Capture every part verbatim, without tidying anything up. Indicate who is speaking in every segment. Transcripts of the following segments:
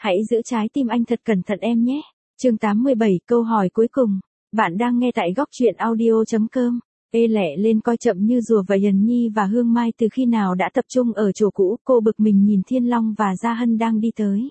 Speaker 1: Hãy giữ trái tim anh thật cẩn thận em nhé. Chương tám mươi bảy, câu hỏi cuối cùng. Bạn đang nghe tại góc truyện audio chấm com. Ê lẹ lên coi chậm như rùa vậy. Hiền Nhi và Hương Mai từ khi nào đã tập trung ở chỗ cũ, cô bực mình nhìn Thiên Long và Gia Hân đang đi tới.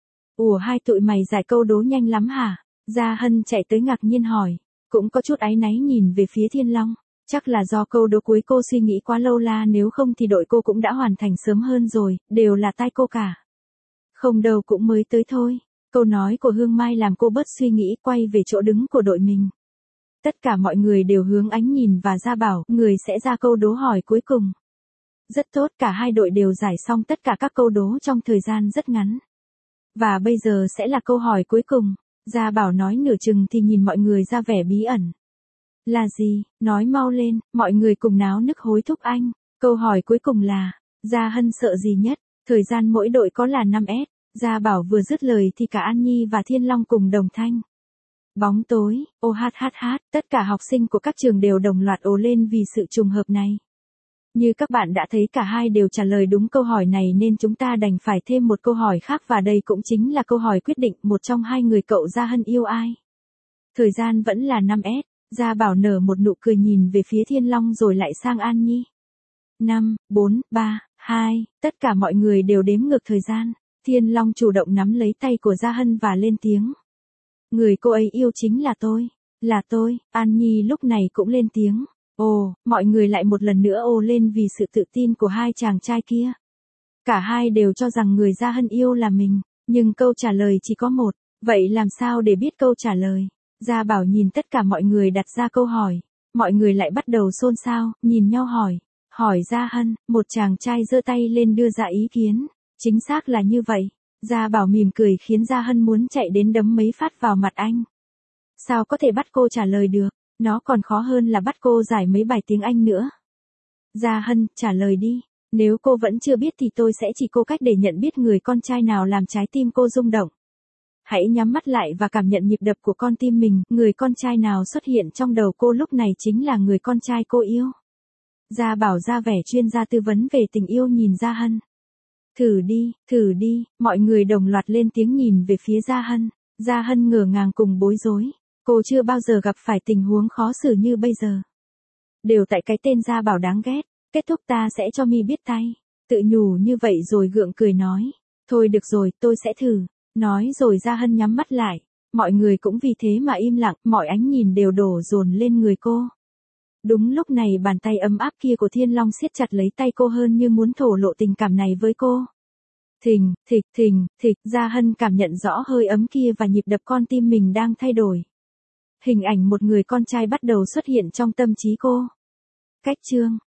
Speaker 1: Ủa hai tụi mày giải câu đố nhanh lắm hả? Gia Hân chạy tới ngạc nhiên hỏi, cũng có chút áy náy nhìn về phía Thiên Long. Chắc là do câu đố cuối cô suy nghĩ quá lâu la, nếu không thì đội cô cũng đã hoàn thành sớm hơn rồi, đều là tay cô cả. Không đâu, cũng mới tới thôi. Câu nói của Hương Mai làm cô bớt suy nghĩ, quay về chỗ đứng của đội mình. Tất cả mọi người đều hướng ánh nhìn và Gia Bảo, người sẽ ra câu đố hỏi cuối cùng. Rất tốt, cả hai đội đều giải xong tất cả các câu đố trong thời gian rất ngắn. Và bây giờ sẽ là câu hỏi cuối cùng. Gia Bảo nói nửa chừng thì nhìn mọi người ra vẻ bí ẩn. Là gì? Nói mau lên, mọi người cùng náo nức hối thúc anh. Câu hỏi cuối cùng là, Gia Hân sợ gì nhất? Thời gian mỗi đội có là năm S. Gia Bảo vừa dứt lời thì cả An Nhi và Thiên Long cùng đồng thanh. Bóng tối, ô hát hát hát, tất cả học sinh của các trường đều đồng loạt ồ lên vì sự trùng hợp này. Như các bạn đã thấy cả hai đều trả lời đúng câu hỏi này nên chúng ta đành phải thêm một câu hỏi khác và đây cũng chính là câu hỏi quyết định một trong hai người cậu Gia Hân yêu ai. Thời gian vẫn là năm S, Gia Bảo nở một nụ cười nhìn về phía Thiên Long rồi lại sang An Nhi. năm, bốn, ba, hai, tất cả mọi người đều đếm ngược thời gian. Thiên Long chủ động nắm lấy tay của Gia Hân và lên tiếng. Người cô ấy yêu chính là tôi, là tôi. An Nhi lúc này cũng lên tiếng. Ồ, mọi người lại một lần nữa ồ lên vì sự tự tin của hai chàng trai kia. Cả hai đều cho rằng người Gia Hân yêu là mình, nhưng câu trả lời chỉ có một, vậy làm sao để biết câu trả lời? Gia Bảo nhìn tất cả mọi người đặt ra câu hỏi, mọi người lại bắt đầu xôn xao, nhìn nhau hỏi, hỏi Gia Hân, một chàng trai giơ tay lên đưa ra ý kiến, chính xác là như vậy. Gia Bảo mỉm cười khiến Gia Hân muốn chạy đến đấm mấy phát vào mặt anh. Sao có thể bắt cô trả lời được? Nó còn khó hơn là bắt cô giải mấy bài tiếng Anh nữa. Gia Hân, trả lời đi. Nếu cô vẫn chưa biết thì tôi sẽ chỉ cô cách để nhận biết người con trai nào làm trái tim cô rung động. Hãy nhắm mắt lại và cảm nhận nhịp đập của con tim mình. Người con trai nào xuất hiện trong đầu cô lúc này chính là người con trai cô yêu. Gia Bảo ra vẻ chuyên gia tư vấn về tình yêu nhìn Gia Hân. Thử đi, thử đi, mọi người đồng loạt lên tiếng nhìn về phía Gia Hân. Gia Hân ngỡ ngàng cùng bối rối. Cô chưa bao giờ gặp phải tình huống khó xử như bây giờ. Đều tại cái tên Gia Bảo đáng ghét. Kết thúc ta sẽ cho mi biết tay. Tự nhủ như vậy rồi gượng cười nói. Thôi được rồi, tôi sẽ thử. Nói rồi Gia Hân nhắm mắt lại. Mọi người cũng vì thế mà im lặng, mọi ánh nhìn đều đổ dồn lên người cô. Đúng lúc này bàn tay ấm áp kia của Thiên Long siết chặt lấy tay cô hơn như muốn thổ lộ tình cảm này với cô. Thình, thịch, thình, thịch, Gia Hân cảm nhận rõ hơi ấm kia và nhịp đập con tim mình đang thay đổi. Hình ảnh một người con trai bắt đầu xuất hiện trong tâm trí cô. Cách chương